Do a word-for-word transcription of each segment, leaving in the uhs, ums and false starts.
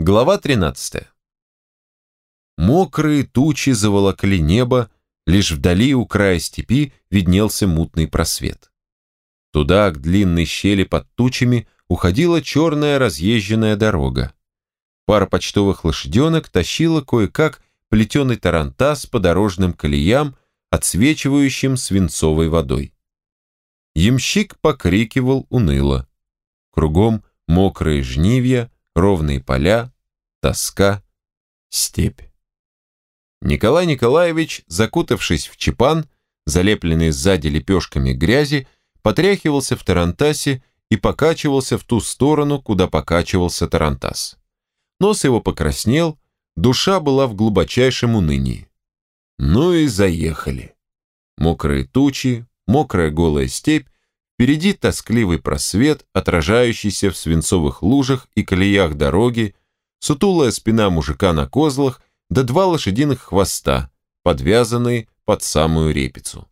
Глава тринадцатая. Мокрые тучи заволокли небо, лишь вдали у края степи виднелся мутный просвет. Туда, к длинной щели под тучами, уходила черная разъезженная дорога. Пара почтовых лошаденок тащила кое-как плетеный тарантас по дорожным колеям, отсвечивающим свинцовой водой. Ямщик покрикивал уныло. Кругом мокрые жнивья, ровные поля, тоска, степь. Николай Николаевич, закутавшись в чепан, залепленный сзади лепешками грязи, потряхивался в тарантасе и покачивался в ту сторону, куда покачивался тарантас. Нос его покраснел, душа была в глубочайшем унынии. Ну и заехали. Мокрые тучи, мокрая голая степь, впереди тоскливый просвет, отражающийся в свинцовых лужах и колеях дороги, сутулая спина мужика на козлах, да два лошадиных хвоста, подвязанные под самую репицу.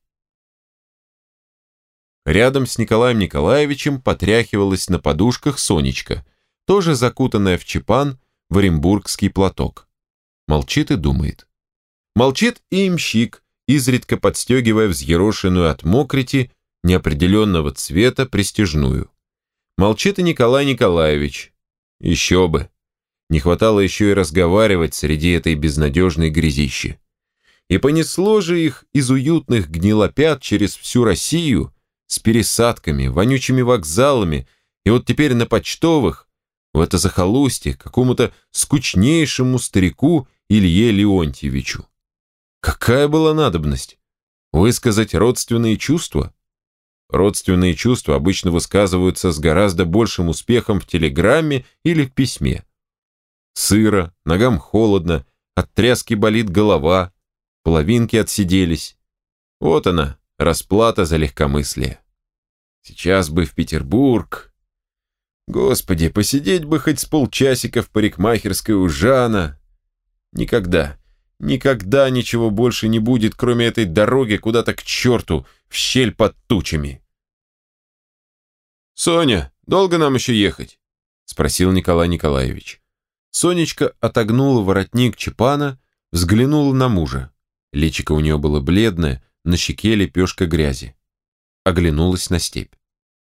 Рядом с Николаем Николаевичем потряхивалась на подушках Сонечка, тоже закутанная в чепан, в оренбургский платок. Молчит и думает. Молчит и имщик, изредка подстегивая взъерошенную от мокрити неопределенного цвета пристяжную. Молчит и Николай Николаевич. Еще бы. Не хватало еще и разговаривать среди этой безнадежной грязищи. И понесло же их из уютных гнилопят через всю Россию с пересадками, вонючими вокзалами, и вот теперь на почтовых, в это захолустье, какому-то скучнейшему старику Илье Леонтьевичу. Какая была надобность? Высказать родственные чувства? Родственные чувства обычно высказываются с гораздо большим успехом в телеграмме или в письме. Сыро, ногам холодно, от тряски болит голова, половинки отсиделись. Вот она, расплата за легкомыслие. Сейчас бы в Петербург. Господи, посидеть бы хоть с полчасика в парикмахерской у Жана. Никогда, никогда ничего больше не будет, кроме этой дороги куда-то к черту, в щель под тучами. «Соня, долго нам еще ехать?» — спросил Николай Николаевич. Сонечка отогнула воротник чепана, взглянула на мужа. Личико у нее было бледное, на щеке лепешка грязи. Оглянулась на степь.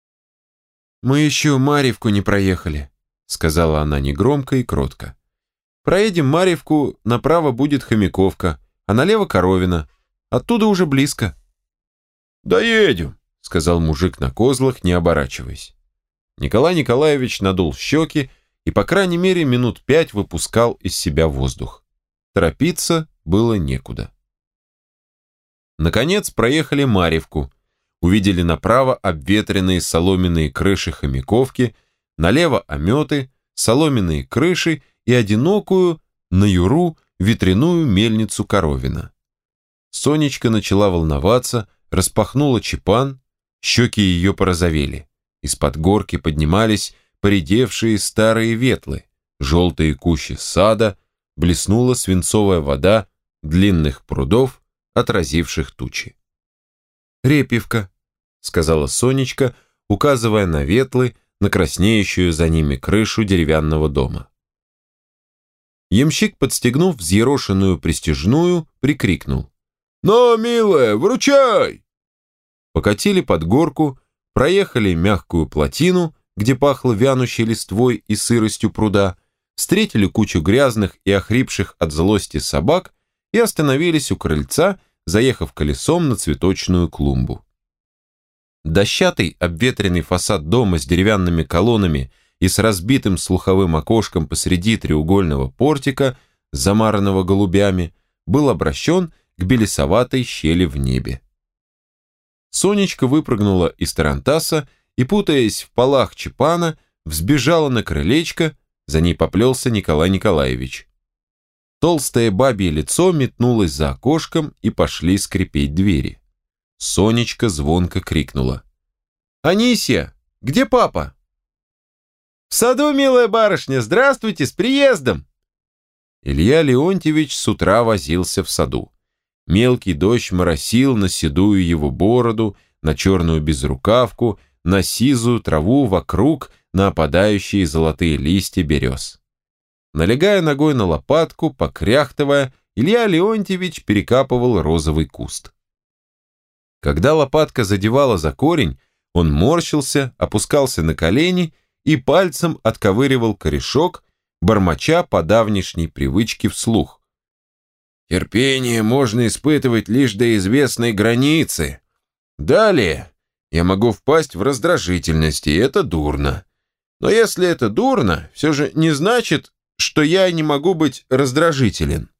«Мы еще Марьевку не проехали», — сказала она негромко и кротко. «Проедем Марьевку, направо будет Хомяковка, а налево Коровина. Оттуда уже близко». «Доедем», — сказал мужик на козлах, не оборачиваясь. Николай Николаевич надул щеки и, по крайней мере, минут пять выпускал из себя воздух. Торопиться было некуда. Наконец проехали Марьевку, увидели направо обветренные соломенные крыши Хомяковки, налево ометы, соломенные крыши и одинокую, на юру, ветряную мельницу Коровина. Сонечка начала волноваться, распахнула чепан, щеки ее порозовели. Из-под горки поднимались поредевшие старые ветлы, желтые кущи сада, блеснула свинцовая вода длинных прудов, отразивших тучи. «Репьевка», — сказала Сонечка, указывая на ветлы, на краснеющую за ними крышу деревянного дома. Ямщик, подстегнув взъерошенную пристяжную, прикрикнул: «Ну, милая, вручай!» Покатили под горку, проехали мягкую плотину, где пахло вянущей листвой и сыростью пруда, встретили кучу грязных и охрипших от злости собак и остановились у крыльца, заехав колесом на цветочную клумбу. Дощатый обветренный фасад дома с деревянными колоннами и с разбитым слуховым окошком посреди треугольного портика, замаранного голубями, был обращен к белесоватой щели в небе. Сонечка выпрыгнула из тарантаса и, путаясь в полах чепана, взбежала на крылечко, за ней поплелся Николай Николаевич. Толстое бабье лицо метнулось за окошком и пошли скрипеть двери. Сонечка звонко крикнула: «Анисья, где папа?» «В саду, милая барышня, здравствуйте, с приездом!» Илья Леонтьевич с утра возился в саду. Мелкий дождь моросил на седую его бороду, на черную безрукавку, на сизую траву вокруг, на опадающие золотые листья берез. Налегая ногой на лопатку, покряхтывая, Илья Леонтьевич перекапывал розовый куст. Когда лопатка задевала за корень, он морщился, опускался на колени и пальцем отковыривал корешок, бормоча по давнишней привычке вслух. «Терпение можно испытывать лишь до известной границы. Далее я могу впасть в раздражительность, и это дурно. Но если это дурно, все же не значит, что я не могу быть раздражителен».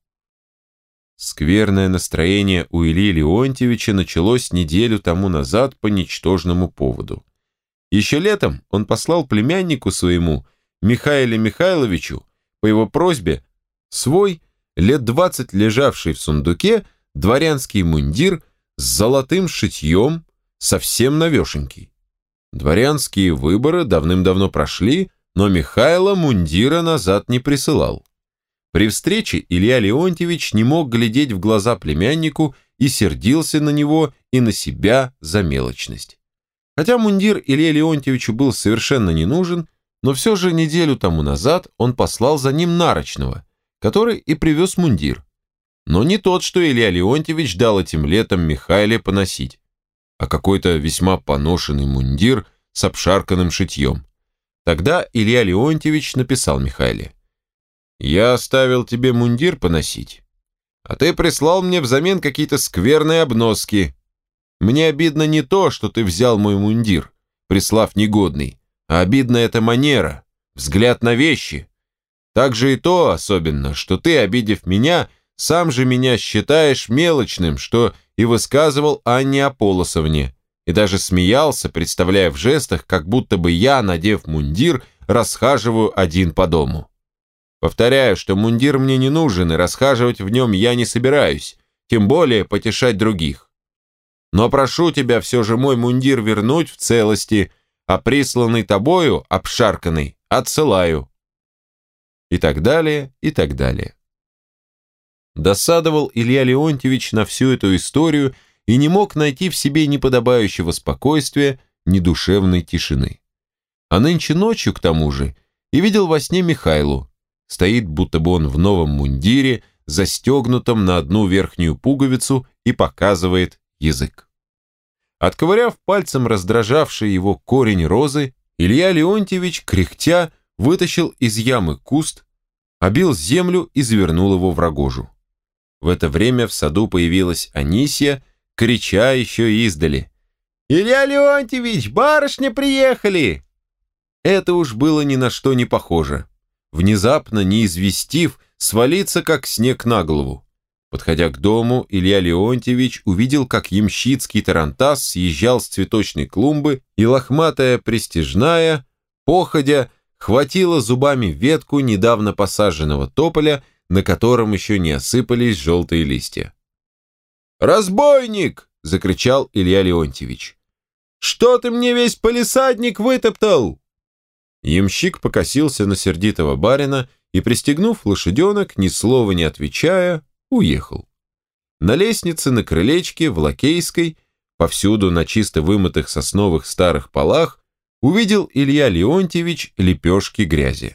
Скверное настроение у Ильи Леонтьевича началось неделю тому назад по ничтожному поводу. Еще летом он послал племяннику своему, Михаилу Михайловичу, по его просьбе, свой, лет двадцать лежавший в сундуке, дворянский мундир с золотым шитьем, совсем новешенький. Дворянские выборы давным-давно прошли, но Михайло мундира назад не присылал. При встрече Илья Леонтьевич не мог глядеть в глаза племяннику и сердился на него и на себя за мелочность. Хотя мундир Илье Леонтьевичу был совершенно не нужен, но все же неделю тому назад он послал за ним нарочного, который и привез мундир. Но не тот, что Илья Леонтьевич дал этим летом Михайле поносить, а какой-то весьма поношенный мундир с обшарканным шитьем. Тогда Илья Леонтьевич написал Михайле: «Я оставил тебе мундир поносить, а ты прислал мне взамен какие-то скверные обноски. Мне обидно не то, что ты взял мой мундир, прислав негодный, а обидна эта манера, взгляд на вещи. Также и то особенно, что ты, обидев меня, сам же меня считаешь мелочным, что и высказывал Анне Аполосовне, и даже смеялся, представляя в жестах, как будто бы я, надев мундир, расхаживаю один по дому. Повторяю, что мундир мне не нужен, и расхаживать в нем я не собираюсь, тем более потешать других. Но прошу тебя все же мой мундир вернуть в целости, а присланный тобою, обшарканный, отсылаю». И так далее, и так далее. Досадовал Илья Леонтьевич на всю эту историю и не мог найти в себе ни подобающего спокойствия, ни душевной тишины. А нынче ночью, к тому же, и видел во сне Михайлу. Стоит, будто бы он в новом мундире, застегнутом на одну верхнюю пуговицу, и показывает язык. Отковыряв пальцем раздражавший его корень розы, Илья Леонтьевич, кряхтя, вытащил из ямы куст, обил землю и завернул его в рогожу. В это время в саду появилась Анисья, крича еще издали: «Илья Леонтьевич, барышня приехали!» Это уж было ни на что не похоже. Внезапно, не известив, свалиться как снег на голову. Подходя к дому, Илья Леонтьевич увидел, как ямщицкий тарантас съезжал с цветочной клумбы, и лохматая пристяжная, походя, хватила зубами ветку недавно посаженного тополя, на котором еще не осыпались желтые листья. «Разбойник!» — закричал Илья Леонтьевич. «Что ты мне весь палисадник вытоптал?» Ямщик покосился на сердитого барина и, пристегнув лошаденок, ни слова не отвечая, уехал. На лестнице, на крылечке, в Лакейской, повсюду на чисто вымытых сосновых старых полах, увидел Илья Леонтьевич лепешки грязи.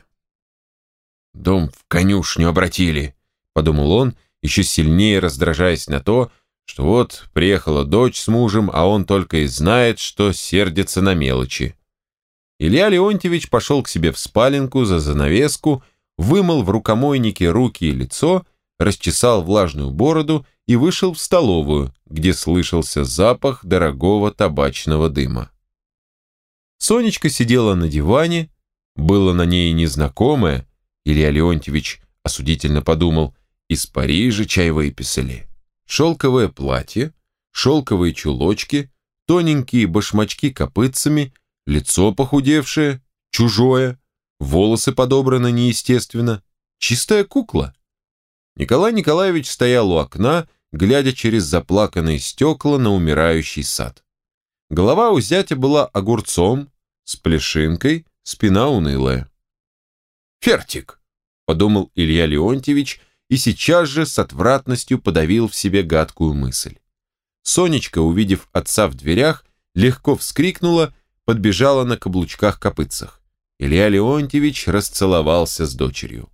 «Дом в конюшню обратили», — подумал он, еще сильнее раздражаясь на то, что вот приехала дочь с мужем, а он только и знает, что сердится на мелочи. Илья Леонтьевич пошел к себе в спаленку за занавеску, вымыл в рукомойнике руки и лицо, расчесал влажную бороду и вышел в столовую, где слышался запах дорогого табачного дыма. Сонечка сидела на диване, было на ней незнакомое, Илья Леонтьевич осудительно подумал, из Парижа чай выписали. Шелковое платье, шелковые чулочки, тоненькие башмачки копытцами, лицо похудевшее, чужое, волосы подобраны неестественно, чистая кукла. Николай Николаевич стоял у окна, глядя через заплаканные стекла на умирающий сад. Голова у зятя была огурцом, с плешинкой, спина унылая. «Фертик!» — подумал Илья Леонтьевич и сейчас же с отвратностью подавил в себе гадкую мысль. Сонечка, увидев отца в дверях, легко вскрикнула, подбежала на каблучках-копытцах. Илья Леонтьевич расцеловался с дочерью.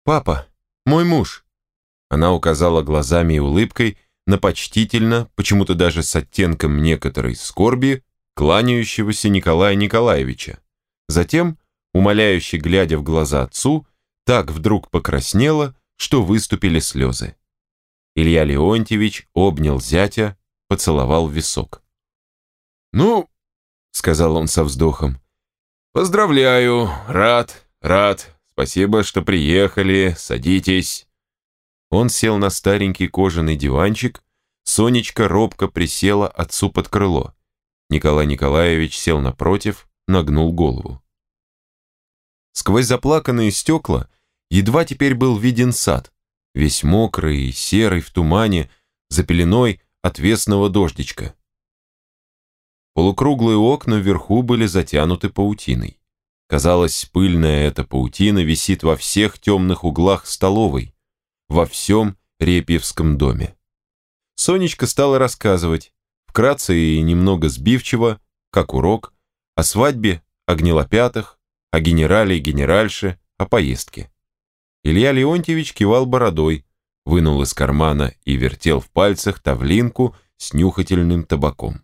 «Папа, мой муж!» Она указала глазами и улыбкой на почтительно, почему-то даже с оттенком некоторой скорби, кланяющегося Николая Николаевича. Затем, умоляюще глядя в глаза отцу, так вдруг покраснела, что выступили слезы. Илья Леонтьевич обнял зятя, поцеловал в висок. «Ну, — сказал он со вздохом, — поздравляю, рад, рад, спасибо, что приехали, садитесь». Он сел на старенький кожаный диванчик, Сонечка робко присела отцу под крыло. Николай Николаевич сел напротив, нагнул голову. Сквозь заплаканные стекла едва теперь был виден сад, весь мокрый и серый в тумане, за пеленой отвесного дождичка. Полукруглые окна вверху были затянуты паутиной. Казалось, пыльная эта паутина висит во всех темных углах столовой, во всем Репьевском доме. Сонечка стала рассказывать, вкратце и немного сбивчиво, как урок, о свадьбе, о гнилопятах, о генерале и генеральше, о поездке. Илья Леонтьевич кивал бородой, вынул из кармана и вертел в пальцах тавлинку с нюхательным табаком.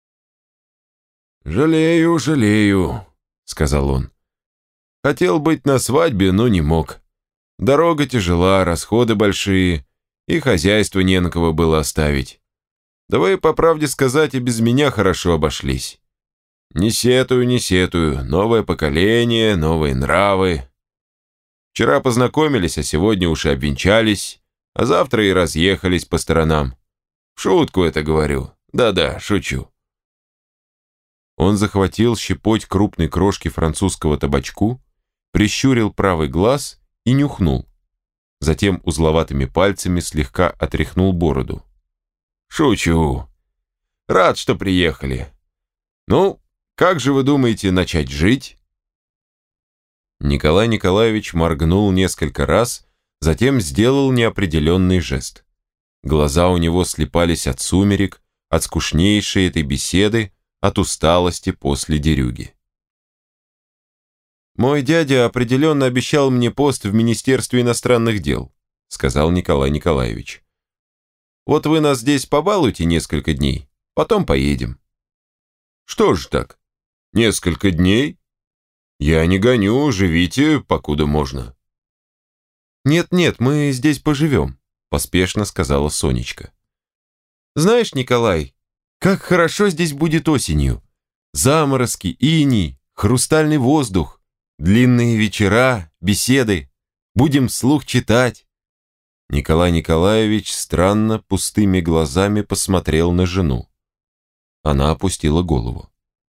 «Жалею, жалею», — сказал он. «Хотел быть на свадьбе, но не мог. Дорога тяжела, расходы большие, и хозяйство не на кого было оставить. Да вы, по правде сказать, и без меня хорошо обошлись. Не сетую, не сетую, новое поколение, новые нравы. Вчера познакомились, а сегодня уж и обвенчались, а завтра и разъехались по сторонам. В шутку это говорю, да-да, шучу». Он захватил щепоть крупной крошки французского табачку, прищурил правый глаз и нюхнул. Затем узловатыми пальцами слегка отряхнул бороду. «Шучу. Рад, что приехали. Ну, как же вы думаете начать жить?» Николай Николаевич моргнул несколько раз, затем сделал неопределенный жест. Глаза у него слипались от сумерек, от скучнейшей этой беседы, от усталости после дерюги. «Мой дядя определенно обещал мне пост в Министерстве иностранных дел», сказал Николай Николаевич. «Вот вы нас здесь побалуйте несколько дней, потом поедем». «Что ж так? Несколько дней? Я не гоню, живите, покуда можно». «Нет-нет, мы здесь поживем», поспешно сказала Сонечка. «Знаешь, Николай, как хорошо здесь будет осенью. Заморозки, иней, хрустальный воздух. Длинные вечера, беседы, будем вслух читать». Николай Николаевич странно пустыми глазами посмотрел на жену. Она опустила голову.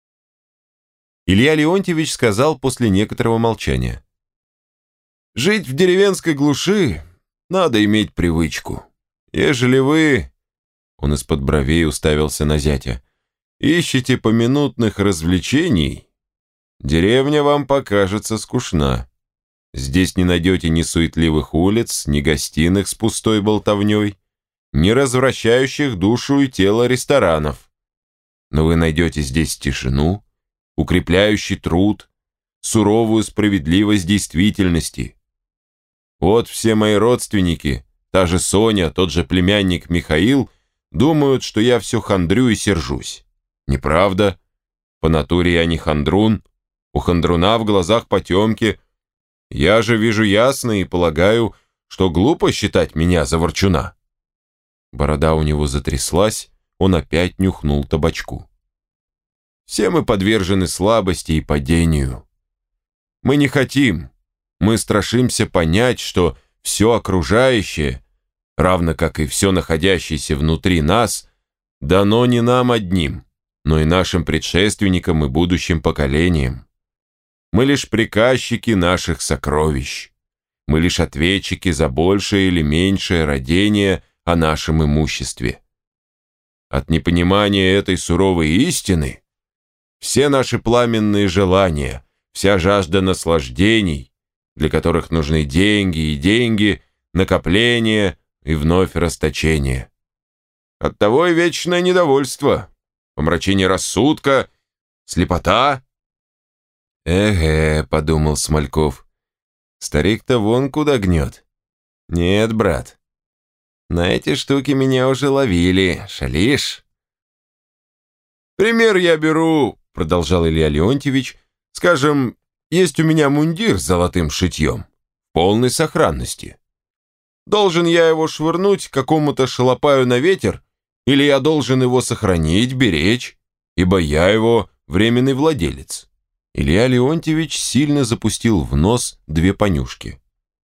Илья Леонтьевич сказал после некоторого молчания: «Жить в деревенской глуши надо иметь привычку. Ежели вы...» Он из-под бровей уставился на зятя. «Ищете поминутных развлечений? Деревня вам покажется скучна. Здесь не найдете ни суетливых улиц, ни гостиных с пустой болтовней, ни развращающих душу и тело ресторанов. Но вы найдете здесь тишину, укрепляющий труд, суровую справедливость действительности. Вот все мои родственники, та же Соня, тот же племянник Михаил, думают, что я все хандрю и сержусь. Неправда. По натуре я не хандрун. У хандруна в глазах потемки. Я же вижу ясно и полагаю, что глупо считать меня за ворчуна». Борода у него затряслась, он опять нюхнул табачку. «Все мы подвержены слабости и падению. Мы не хотим, мы страшимся понять, что все окружающее, равно как и все находящееся внутри нас, дано не нам одним, но и нашим предшественникам и будущим поколениям. Мы лишь приказчики наших сокровищ. Мы лишь ответчики за большее или меньшее родение о нашем имуществе. От непонимания этой суровой истины все наши пламенные желания, вся жажда наслаждений, для которых нужны деньги и деньги, накопление и вновь расточение. Оттого и вечное недовольство, помрачение рассудка, слепота». «Эге», — подумал Смольков, Старик-то вон куда гнет. Нет, брат, на эти штуки меня уже ловили, шалишь? Пример я беру, продолжал Илья Леонтьевич, скажем, есть у меня мундир с золотым шитьем, в полной сохранности. Должен я его швырнуть какому-то шалопаю на ветер, или я должен его сохранить, беречь, ибо я его временный владелец? Илья Леонтьевич сильно запустил в нос две понюшки.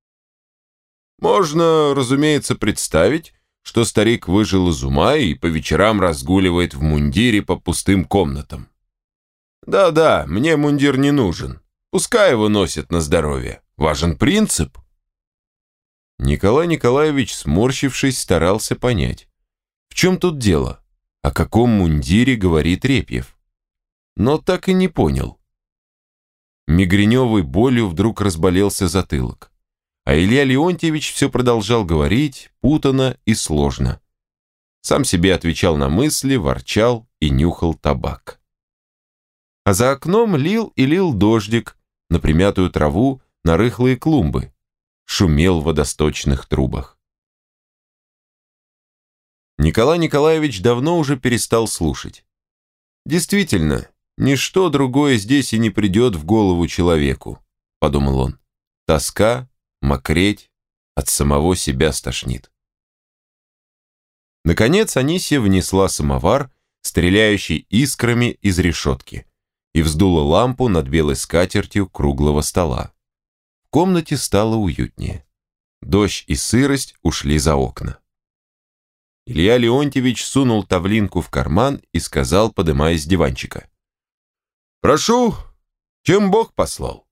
Можно, разумеется, представить, что старик выжил из ума и по вечерам разгуливает в мундире по пустым комнатам. Да-да, мне мундир не нужен. Пускай его носят на здоровье. Важен принцип. Николай Николаевич, сморщившись, старался понять, в чем тут дело, о каком мундире говорит Репьев. Но так и не понял. Мигреневой болью вдруг разболелся затылок. А Илья Леонтьевич все продолжал говорить, путано и сложно. Сам себе отвечал на мысли, ворчал и нюхал табак. А за окном лил и лил дождик на примятую траву, на рыхлые клумбы. Шумел в водосточных трубах. Николай Николаевич давно уже перестал слушать. Действительно, ничто другое здесь и не придет в голову человеку, подумал он. Тоска, мокреть, от самого себя стошнит. Наконец Анисья внесла самовар, стреляющий искрами из решетки, и вздула лампу над белой скатертью круглого стола. В комнате стало уютнее. Дождь и сырость ушли за окна. Илья Леонтьевич сунул тавлинку в карман и сказал, подымаясь с диванчика: «Прошу, чем Бог послал».